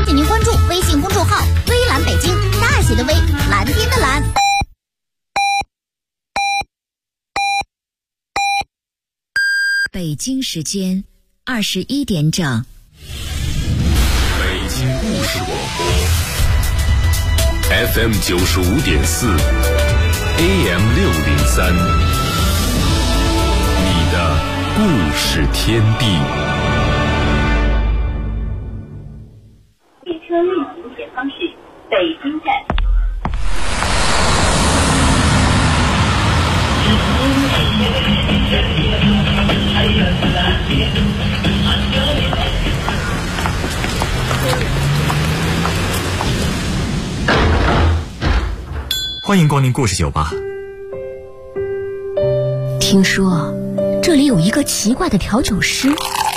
请您关注微信公众号“微蓝北京”，大写的微，蓝天的蓝。 北京时间21点整。 北京故事广播 FM 95.4 AM 603，你的故事天地。 列车运行前方是北京站。 欢迎光临故事酒吧。 听说这里有一个奇怪的调酒师，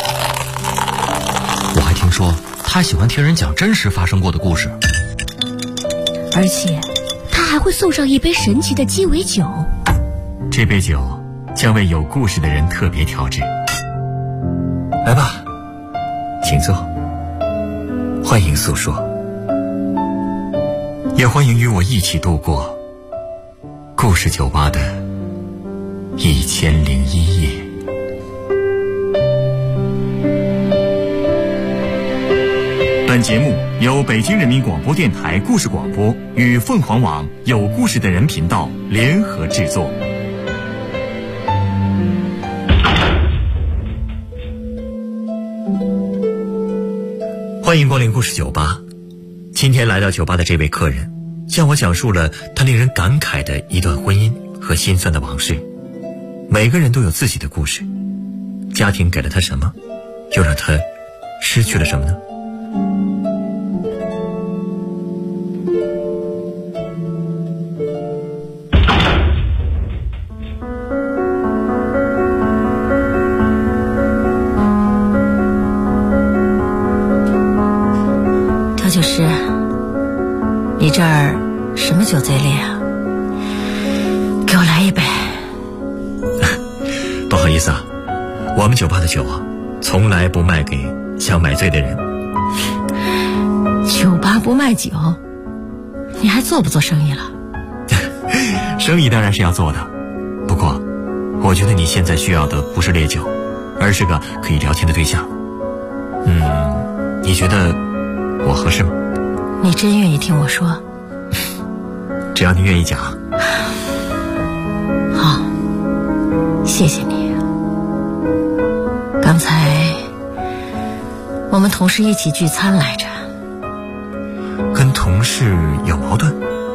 我还听说他喜欢听人讲真实发生过的故事， 而且他还会送上一杯神奇的鸡尾酒。 这杯酒将为有故事的人特别调制。来吧，请坐，欢迎诉说，也欢迎与我一起度过故事酒吧的1001夜。本节目由北京人民广播电台故事广播与凤凰网有故事的人频道联合制作。欢迎光临故事酒吧。今天来到酒吧的这位客人向我讲述了他令人感慨的一段婚姻和心酸的往事。每个人都有自己的故事，家庭给了他什么，又让他失去了什么呢？ 调酒师，你这儿什么酒最烈啊？给我来一杯。 不好意思啊，我们酒吧的酒啊，从来不卖给想买醉的人。 酒吧不卖酒，你还做不做生意了？ 生意当然是要做的，不过我觉得你现在需要的不是烈酒，而是个可以聊天的对象。你觉得我合适吗？ 你真愿意听我说？ 只要你愿意讲。 好，谢谢你。刚才我们同事一起聚餐来着。 跟同事有矛盾？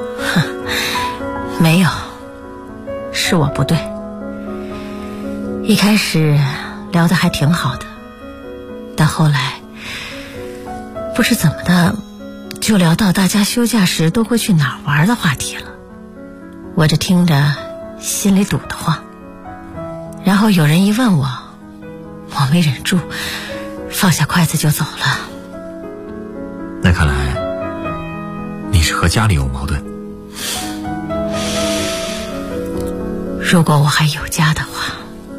没有，是我不对。一开始聊得还挺好的，但后来不知怎么的就聊到大家休假时都会去哪儿玩的话题了。我这听着心里堵得慌，然后有人一问我，我没忍住放下筷子就走了。 那看来你是和家里有矛盾。 如果我还有家的话，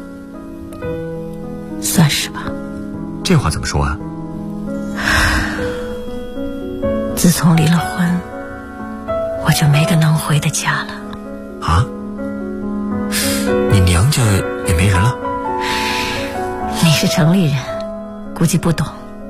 算是吧。 这话怎么说啊？ 自从离了婚，我就没个能回的家了。 啊？你娘家也没人了？ 你是城里人，估计不懂。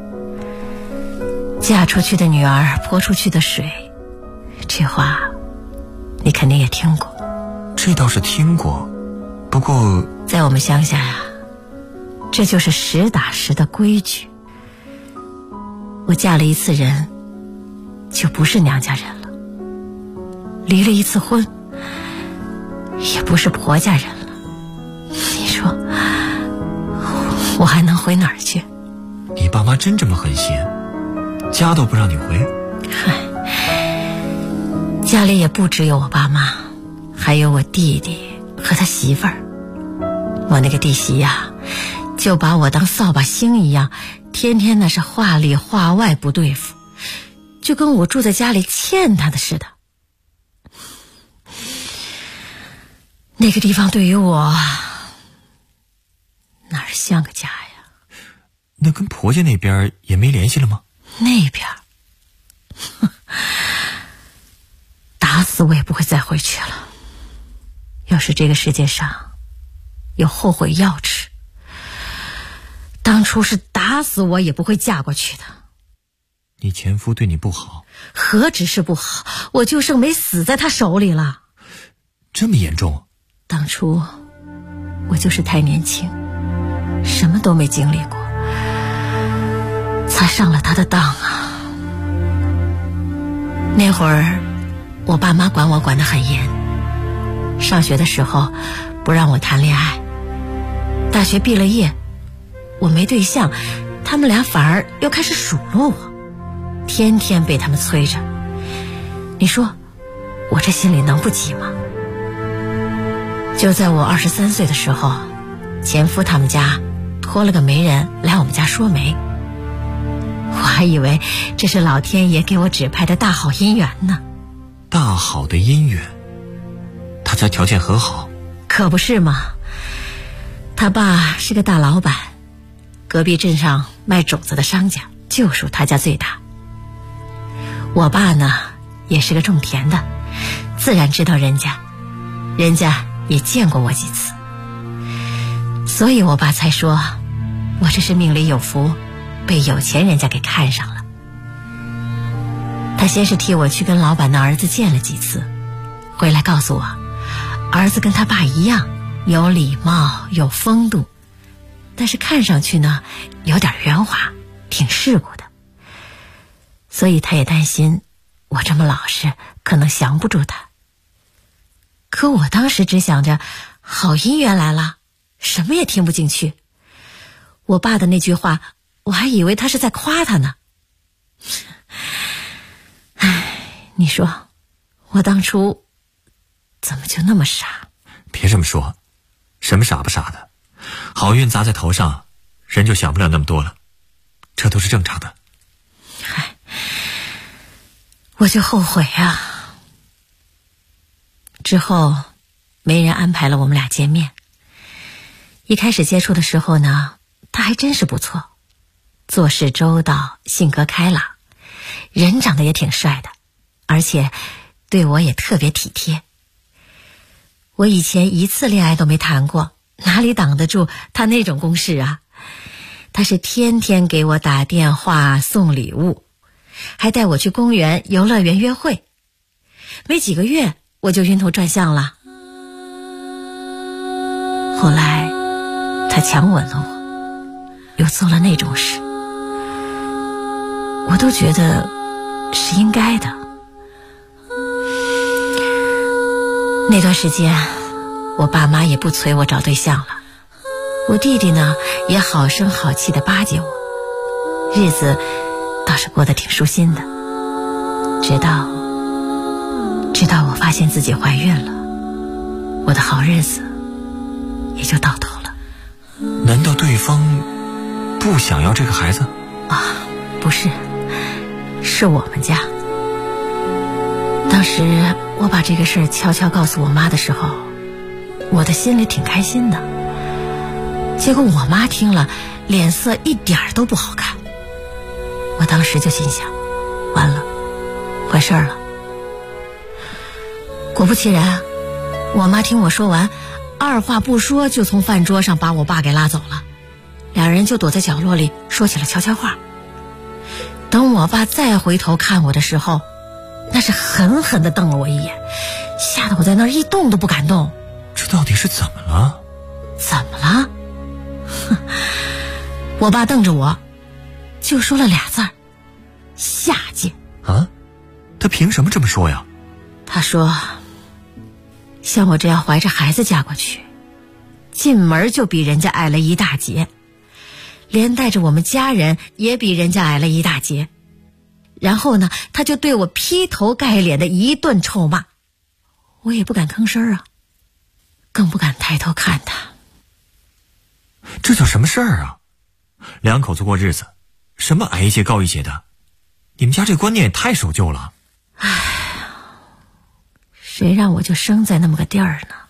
嫁出去的女儿泼出去的水，这话你肯定也听过。 这倒是听过，不过在我们乡下呀，这就是实打实的规矩。我嫁了一次人，就不是娘家人了；离了一次婚，也不是婆家人了。你说我还能回哪儿去？ 你爸妈真这么狠心，家都不让你回？ 嗨，家里也不只有我爸妈，还有我弟弟和他媳妇儿。我那个弟媳呀，就把我当扫把星一样，天天那是话里话外不对付，就跟我住在家里欠他的似的。那个地方对于我哪儿像个家呀？ 那跟婆家那边也没联系了吗？ 那边死我也不会再回去了。要是这个世界上有后悔药吃，当初是打死我也不会嫁过去的。 你前夫对你不好？ 何止是不好，我就剩没死在他手里了。 这么严重？ 当初我就是太年轻，什么都没经历过，才上了他的当啊。那会儿我爸妈管我管得很严，上学的时候不让我谈恋爱，大学毕了业我没对象，他们俩反而又开始数落我，天天被他们催着。你说我这心里能不急吗？就在我23岁的时候，前夫他们家托了个媒人来我们家说媒，我还以为这是老天爷给我指派的大好姻缘呢。 大好的姻缘？他家条件很好？ 可不是嘛，他爸是个大老板，隔壁镇上卖种子的商家就属他家最大。我爸呢也是个种田的，自然知道人家也见过我几次，所以我爸才说我这是命里有福，被有钱人家给看上了。他先是替我去跟老板的儿子见了几次，回来告诉我儿子跟他爸一样有礼貌有风度，但是看上去呢有点圆滑，挺世故的，所以他也担心我这么老实可能降不住他。可我当时只想着好姻缘来了，什么也听不进去。我爸的那句话我还以为他是在夸他呢。你说我当初怎么就那么傻？ 别这么说，什么傻不傻的，好运砸在头上，人就想不了那么多了，这都是正常的。 我就后悔啊。之后媒人安排了我们俩见面，一开始接触的时候呢，他还真是不错，做事周到，性格开朗，人长得也挺帅的，而且对我也特别体贴。我以前一次恋爱都没谈过，哪里挡得住他那种攻势啊？他是天天给我打电话送礼物，还带我去公园游乐园约会，没几个月我就晕头转向了。后来他强吻了我，又做了那种事，我都觉得是应该的。那段时间我爸妈也不催我找对象了，我弟弟呢也好声好气地巴结我，日子倒是过得挺舒心的。直到我发现自己怀孕了，我的好日子也就到头了。 难道对方不想要这个孩子？ 不是，是我们家。当时我把这个事儿悄悄告诉我妈的时候，我的心里挺开心的。结果我妈听了，脸色一点都不好看。我当时就心想，完了，坏事了。果不其然，我妈听我说完，二话不说就从饭桌上把我爸给拉走了，两人就躲在角落里说起了悄悄话。等我爸再回头看我的时候，那是狠狠地瞪了我一眼，吓得我在那儿一动都不敢动。 这到底是怎么了？ 怎么了？我爸瞪着我，就说了俩字儿：下贱。 啊？他凭什么这么说呀？ 他说，像我这样怀着孩子嫁过去，进门就比人家矮了一大截，连带着我们家人也比人家矮了一大截。然后呢，他就对我劈头盖脸的一顿臭骂，我也不敢吭声啊，更不敢抬头看他。 这叫什么事儿啊？两口子过日子，什么矮一截高一截的，你们家这观念也太守旧了。 谁让我就生在那么个地儿呢？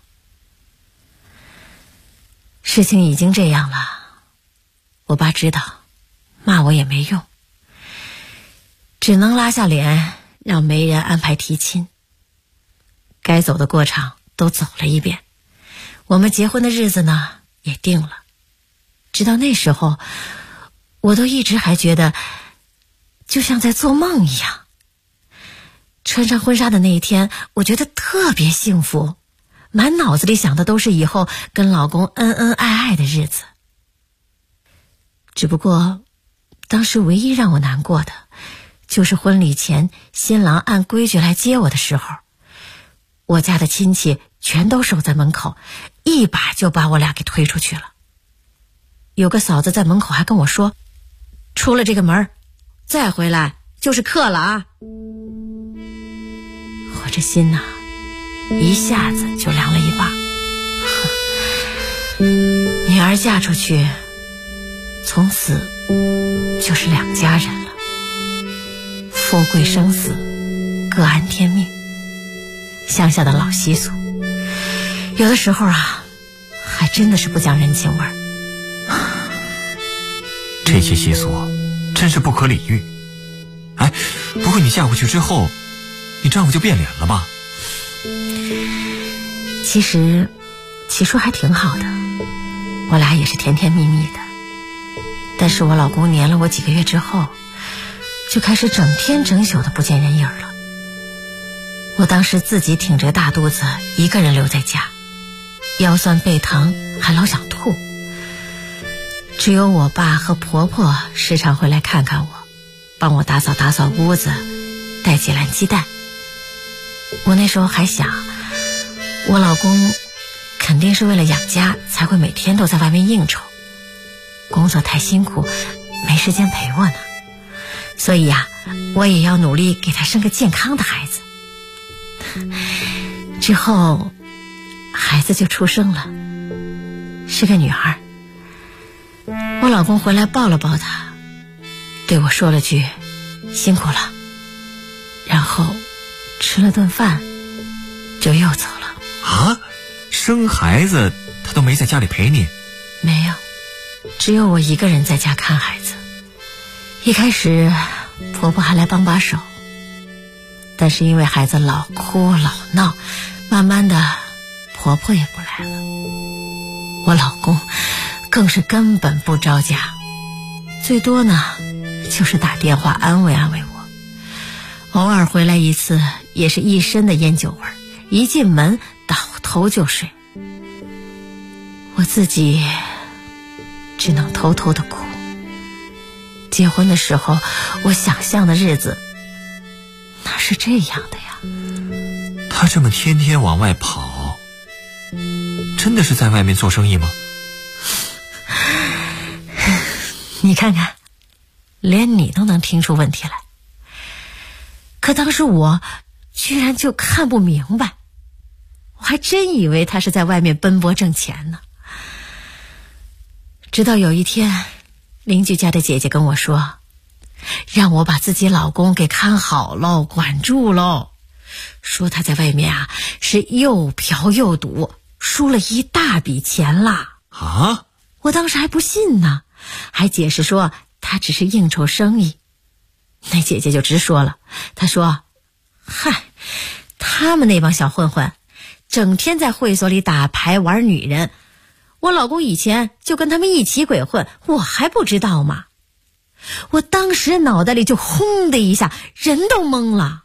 事情已经这样了，我爸知道，骂我也没用，只能拉下脸让媒人安排提亲。 该走的过场都走了一遍，我们结婚的日子呢也定了。直到那时候，我都一直还觉得就像在做梦一样。穿上婚纱的那一天，我觉得特别幸福，满脑子里想的都是以后跟老公恩恩爱爱的日子。只不过当时唯一让我难过的就是婚礼前新郎按规矩来接我的时候，我家的亲戚全都守在门口，一把就把我俩给推出去了。有个嫂子在门口还跟我说，出了这个门再回来就是客了啊。我这心呐一下子就凉了一半。女儿嫁出去，从此就是两家人了，富贵生死各安天命，乡下的老习俗，有的时候啊还真的是不讲人情味儿。 这些习俗真是不可理喻。哎，不过你嫁过去之后，你丈夫就变脸了吧？ 其实起初还挺好的，我俩也是甜甜蜜蜜的。但是我老公黏了我几个月之后，就开始整天整宿的不见人影了。我当时自己挺着大肚子一个人留在家，腰酸背疼还老想吐，只有我爸和婆婆时常会来看看我，帮我打扫打扫屋子，带几篮鸡蛋。我那时候还想，我老公肯定是为了养家才会每天都在外面应酬，工作太辛苦没时间陪我呢，所以呀，我也要努力给他生个健康的孩子。之后孩子就出生了，是个女孩。我老公回来抱了抱她，对我说了句辛苦了，然后吃了顿饭就又走了。 啊，生孩子他都没在家里陪你？ 没有，只有我一个人在家看孩子。一开始婆婆还来帮把手，但是因为孩子老哭老闹，慢慢的婆婆也不来了。我老公更是根本不着家，最多呢就是打电话安慰安慰我，偶尔回来一次也是一身的烟酒味，一进门倒头就睡。我自己只能偷偷的哭。结婚的时候我想象的日子哪是这样的呀？ 他这么天天往外跑，真的是在外面做生意吗？ 你看看，连你都能听出问题来。可当时我居然就看不明白，我还真以为他是在外面奔波挣钱呢。直到有一天，邻居家的姐姐跟我说，让我把自己老公给看好喽，管住喽，说他在外面啊是又嫖又赌，输了一大笔钱啦。 啊？ 我当时还不信呢，还解释说他只是应酬生意。那姐姐就直说了，她说，嗨，他们那帮小混混整天在会所里打牌玩女人，我老公以前就跟他们一起鬼混，我还不知道吗？我当时脑袋里就轰的一下，人都懵了。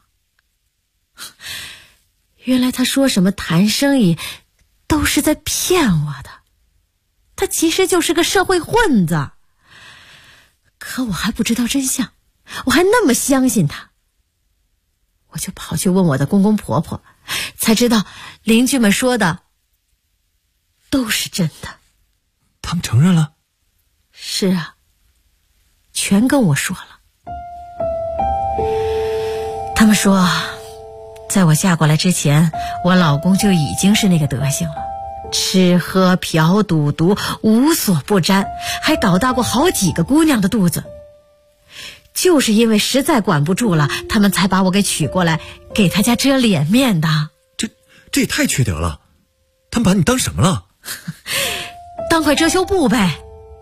原来他说什么谈生意都是在骗我的，他其实就是个社会混子。可我还不知道真相，我还那么相信他。我就跑去问我的公公婆婆，才知道邻居们说的都是真的。 他们承认了？ 是啊，全跟我说了。他们说，在我嫁过来之前，我老公就已经是那个德行了，吃喝嫖赌毒无所不沾，还搞大过好几个姑娘的肚子。就是因为实在管不住了，他们才把我给娶过来，给他家遮脸面的。 这也太缺德了，他们把你当什么了？ 当块遮羞布呗。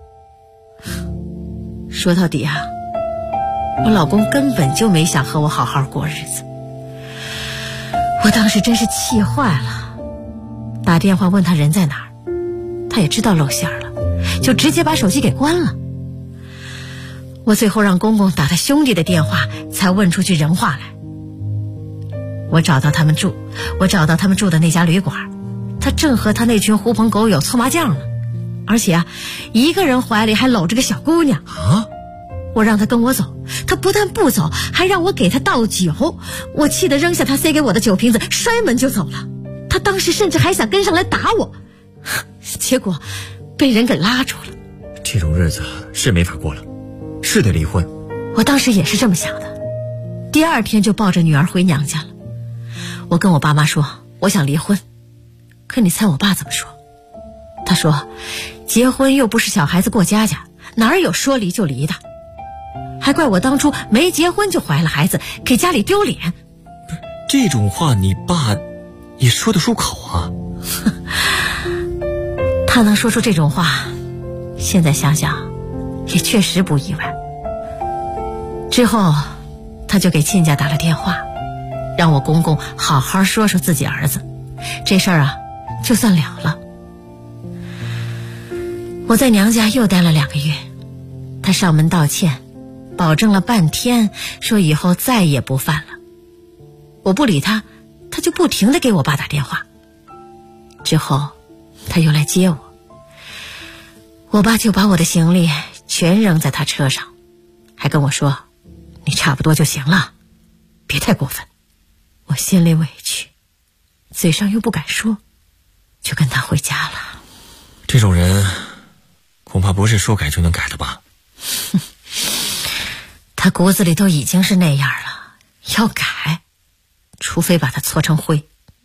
说到底啊，我老公根本就没想和我好好过日子。 我当时真是气坏了，打电话问他人在哪儿，他也知道露馅了，就直接把手机给关了。我最后让公公打他兄弟的电话，才问出去人话来。我找到他们住的那家旅馆，他正和他那群狐朋狗友搓麻将呢，而且一个人怀里还搂着个小姑娘啊！ 我让他跟我走，他不但不走，还让我给他倒酒。我气得扔下他塞给我的酒瓶子，摔门就走了。他当时甚至还想跟上来打我，结果被人给拉住了。 这种日子是没法过了，是得离婚。 我当时也是这么想的，第二天就抱着女儿回娘家了。我跟我爸妈说我想离婚，可你猜我爸怎么说？他说结婚又不是小孩子过家家，哪有说离就离的，还怪我当初没结婚就怀了孩子，给家里丢脸。 这种话你爸也说得出口啊？ 他能说出这种话，现在想想也确实不意外。之后他就给亲家打了电话，让我公公好好说说自己儿子，这事儿就算了了。我在娘家又待了2个月，他上门道歉，保证了半天，说以后再也不犯了。我不理他，他就不停地给我爸打电话。之后他又来接我爸就把我的行李全扔在他车上，还跟我说你差不多就行了，别太过分。我心里委屈，嘴上又不敢说，就跟他回家了。 这种人恐怕不是说改就能改的吧？ 他骨子里都已经是那样了，要改除非把他搓成灰。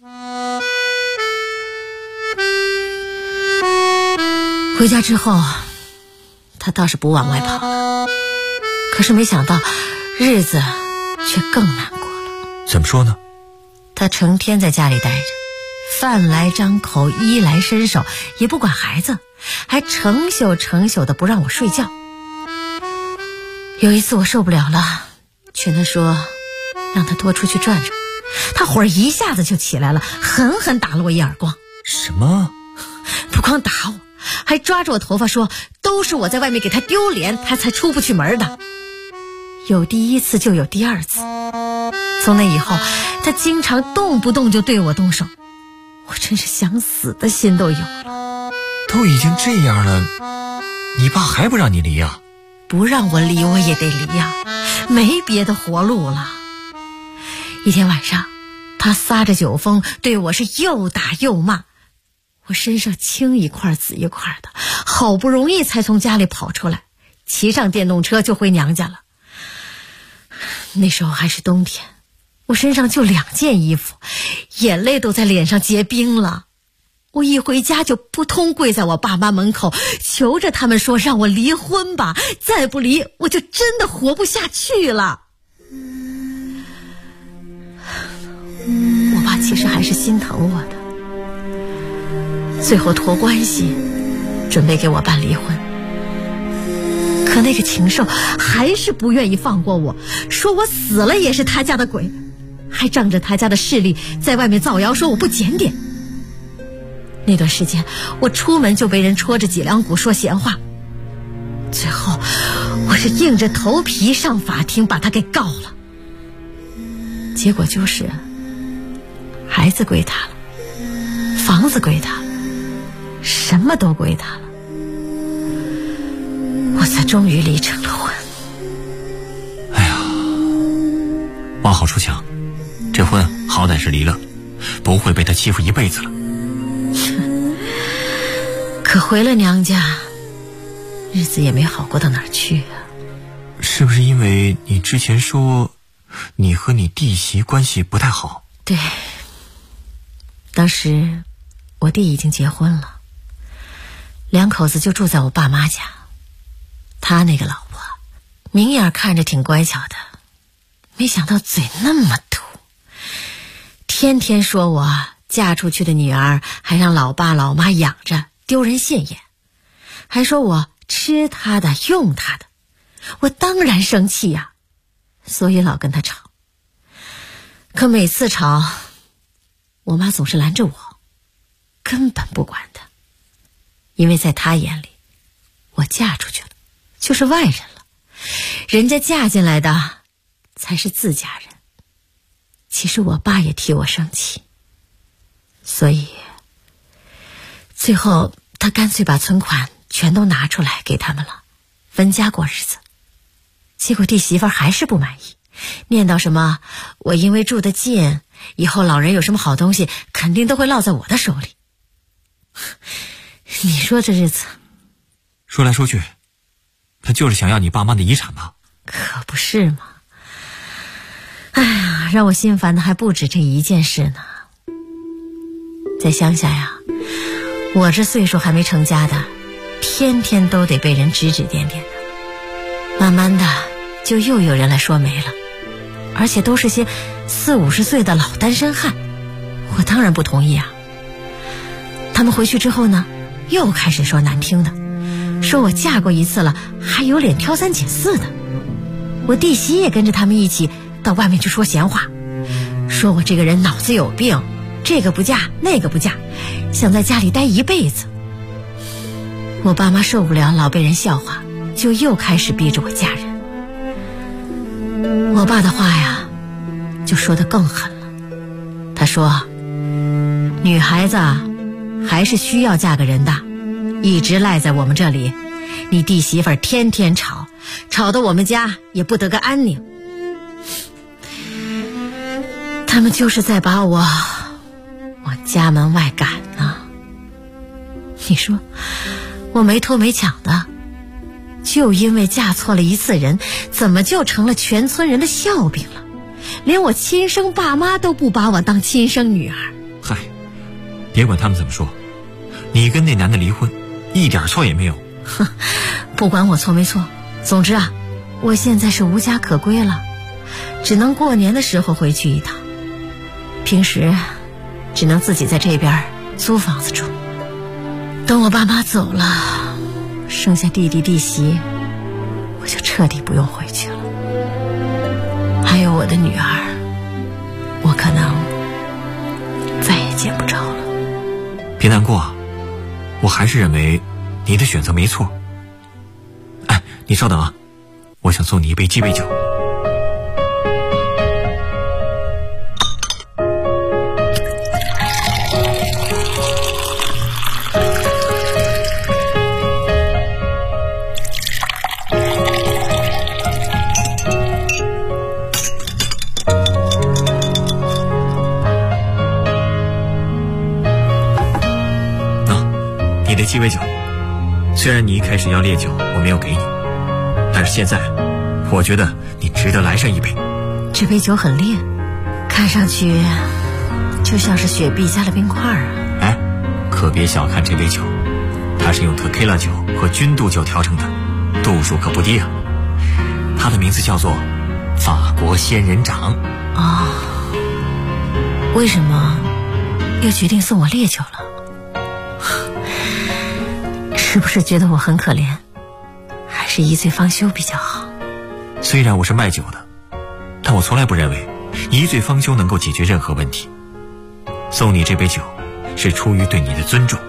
回家之后他倒是不往外跑了，可是没想到日子却更难过了。 怎么说呢？ 他成天在家里待着，饭来张口，衣来伸手，也不管孩子，还成宿的不让我睡觉。有一次我受不了了，劝他说让他多出去转转，他火一下子就起来了，狠狠打了我一耳光。 什么？ 不光打我，还抓着我头发说都是我在外面给他丢脸，他才出不去门的。有第一次就有第二次，从那以后他经常动不动就对我动手，我真是想死的心都有了。 都已经这样了，你爸还不让你离啊？ 不让我离我也得离呀，没别的活路了。一天晚上他撒着酒疯对我是又打又骂，我身上青一块紫一块的，好不容易才从家里跑出来，骑上电动车就回娘家了。那时候还是冬天，我身上就2件衣服，眼泪都在脸上结冰了。我一回家就扑通跪在我爸妈门口，求着他们说让我离婚吧，再不离我就真的活不下去了。我爸其实还是心疼我的，最后托关系准备给我办离婚，可那个禽兽还是不愿意放过我，说我死了也是他家的鬼，还仗着他家的势力在外面造谣说我不检点。那段时间我出门就被人戳着脊梁骨说闲话，最后我是硬着头皮上法庭把他给告了。结果就是孩子归他了，房子归他了，什么都归他了，我才终于离成了婚。 哎呀，往好处想，这婚好歹是离了，不会被他欺负一辈子了。 可回了娘家，日子也没好过到哪儿去啊。 是不是因为你之前说你和你弟媳关系不太好？ 对，当时我弟已经结婚了，2口子就住在我爸妈家。他那个老婆明眼看着挺乖巧的，没想到嘴那么毒，天天说我嫁出去的女儿还让老爸老妈养着，丢人现眼，还说我吃他的用他的。我当然生气呀，所以老跟他吵。可每次吵我妈总是拦着我，根本不管她，因为在她眼里，我嫁出去了就是外人了，人家嫁进来的才是自家人。其实我爸也替我生气，所以最后他干脆把存款全都拿出来给他们了，分家过日子。结果弟媳妇还是不满意，念叨什么我因为住得近，以后老人有什么好东西肯定都会落在我的手里。你说这日子， 说来说去，他就是想要你爸妈的遗产吧？ 可不是嘛。哎呀，让我心烦的还不止这一件事呢。在乡下呀，我这岁数还没成家的，天天都得被人指指点点的。慢慢的就又有人来说媒了，而且都是些40-50岁的老单身汉，我当然不同意啊。他们回去之后呢，又开始说难听的，说我嫁过一次了，还有脸挑三拣四的。我弟媳也跟着他们一起到外面去说闲话，说我这个人脑子有病，这个不嫁那个不嫁，想在家里待一辈子。我爸妈受不了老被人笑话，就又开始逼着我嫁人。我爸的话呀就说得更狠了，他说女孩子还是需要嫁个人的，一直赖在我们这里，你弟媳妇天天吵得我们家也不得个安宁。他们就是在把我往家门外赶呢。你说我没偷没抢的，就因为嫁错了一次人，怎么就成了全村人的笑柄了？连我亲生爸妈都不把我当亲生女儿。 嗨，别管他们怎么说，你跟那男的离婚一点错也没有。 不管我错没错，总之啊，我现在是无家可归了，只能过年的时候回去一趟，平时只能自己在这边租房子住。等我爸妈走了，剩下弟弟弟媳，我就彻底不用回去了。还有我的女儿，我可能再也见不着了。 别难过啊，我还是认为你的选择没错。哎，你稍等啊，我想送你一杯鸡尾酒。你的鸡尾酒，虽然你一开始要烈酒我没有给你，但是现在我觉得你值得来上一杯。 这杯酒很烈，看上去就像是雪碧加了冰块啊。 哎，可别小看这杯酒，它是用特 Tequila 酒和君度酒调成的，度数可不低啊。它的名字叫做法国仙人掌。 哦，为什么又决定送我烈酒了？是不是觉得我很可怜，还是一醉方休比较好？ 虽然我是卖酒的，但我从来不认为一醉方休能够解决任何问题。送你这杯酒是出于对你的尊重。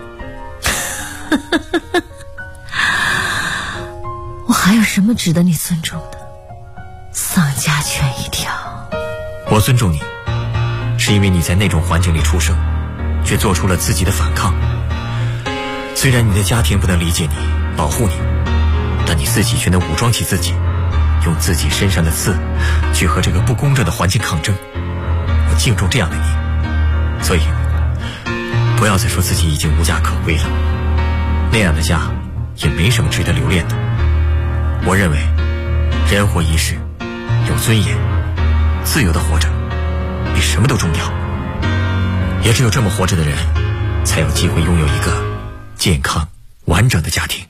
我还有什么值得你尊重的？丧家犬一条。 我尊重你，是因为你在那种环境里出生，却做出了自己的反抗。虽然你的家庭不能理解你保护你，但你自己却能武装起自己，用自己身上的刺去和这个不公正的环境抗争。我敬重这样的你，所以不要再说自己已经无家可归了，那样的家也没什么值得留恋的。我认为人活一世，有尊严自由的活着比什么都重要，也只有这么活着的人才有机会拥有一个健康完整的家庭。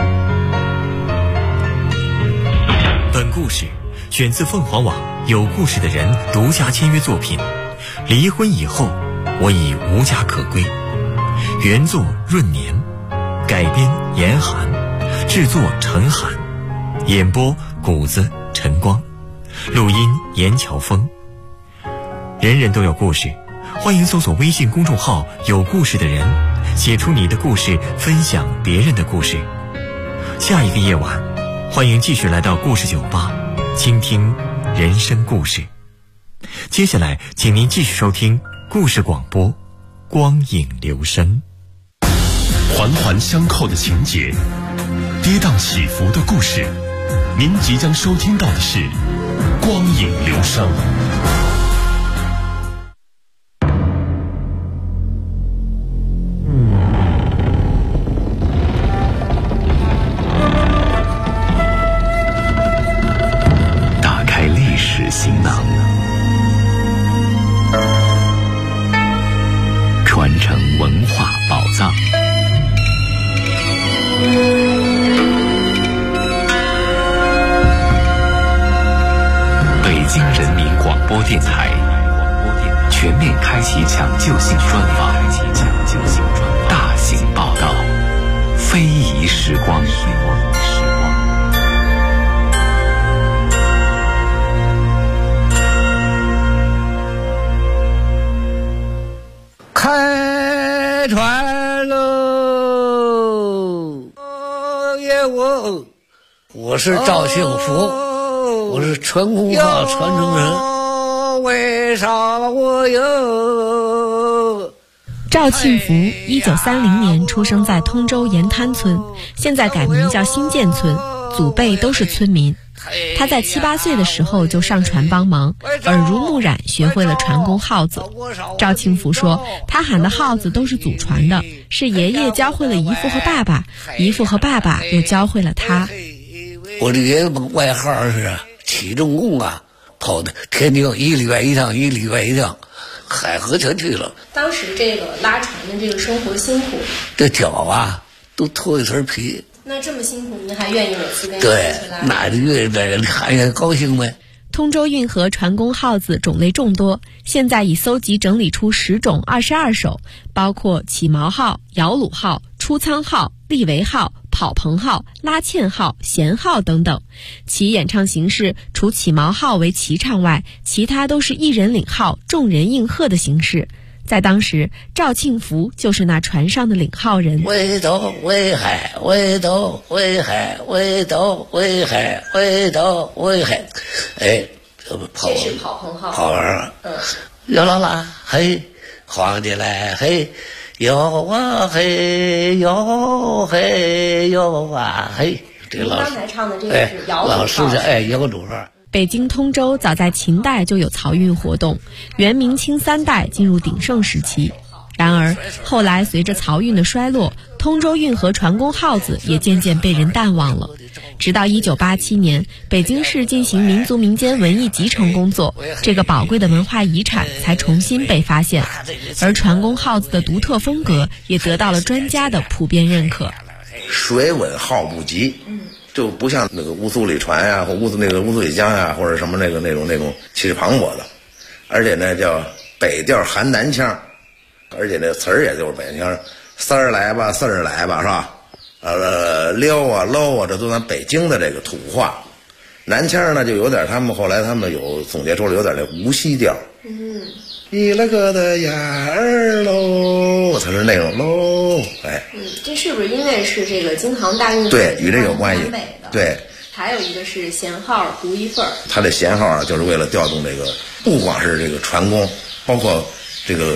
本故事选自凤凰网有故事的人独家签约作品《离婚以后我已无家可归》，原作润年，改编严寒，制作陈寒，演播谷子陈光，录音严乔峰。人人都有故事， 欢迎搜索微信公众号有故事的人，写出你的故事，分享别人的故事。下一个夜晚，欢迎继续来到故事酒吧，倾听人生故事。接下来请您继续收听故事广播，光影留声。 环环相扣的情节，跌宕起伏的故事，您即将收听到的是光影留声。打开历史行囊，传承文化宝藏。北京人民广播电台全面开启抢救性专访，大型报道，非遗时光。 开船喽！我是赵幸福，我是传功号传承人。为啥我有？ 赵庆福1930年出生在通州盐滩村，现在改名叫新建村，祖辈都是村民。他在7、8岁的时候就上船帮忙，耳濡目染学会了传功号子。赵庆福说，他喊的号子都是祖传的，是爷爷教会了姨父和爸爸，姨父和爸爸又教会了他。 我的爷爷外号是起重工啊，跑的天津1礼拜1趟，1礼拜1趟，海河全去了。 当时这个拉船的这个生活辛苦， 这脚啊都脱一层皮。 那这么辛苦，您还愿意每次跟对，那就愿意在这里看也高兴呗。 通州运河传功号子种类众多，现在已搜集整理出10种22首，包括起锚号、摇橹号、出舱号、立桅号、跑棚号、拉纤号、弦号等等。其演唱形式除起锚号为齐唱外，其他都是一人领号，众人应和的形式。在当时，赵庆福就是那船上的领号人。 围斗围海，围斗围海，围斗围海，围斗围海。哎，这不跑， 这是跑棚号。 跑完了，哟啦啦，嘿，皇帝来嘿，哟啊嘿，哟嘿，哟啊嘿。这老师刚才唱的这个是摇橹号。 老师是摇橹号。 北京通州早在秦代就有漕运活动，元明清3代进入鼎盛时期。然而后来随着漕运的衰落，通州运河传功号子也渐渐被人淡忘了。直到1987年，北京市进行民族民间文艺集成工作，这个宝贵的文化遗产才重新被发现，而传功号子的独特风格也得到了专家的普遍认可。 水稳号不急，就不像那个乌苏里船呀，或乌苏里江呀，或者什么那种气势磅礴的，而且呢叫北调含南腔，而且那词儿也就是北腔，丝儿来吧，四儿来吧，是吧？溜啊搂啊，这都咱北京的这个土话。南腔呢就有点，后来他们有总结出来有点那无锡调。一了个的眼儿喽，它是那种喽，哎。 这是不是因为是这个京杭大运河？ 对，与这有关系。对。 还有一个是弦号独一份儿。 它的弦号啊，就是为了调动这个，不光是这个船工，包括这个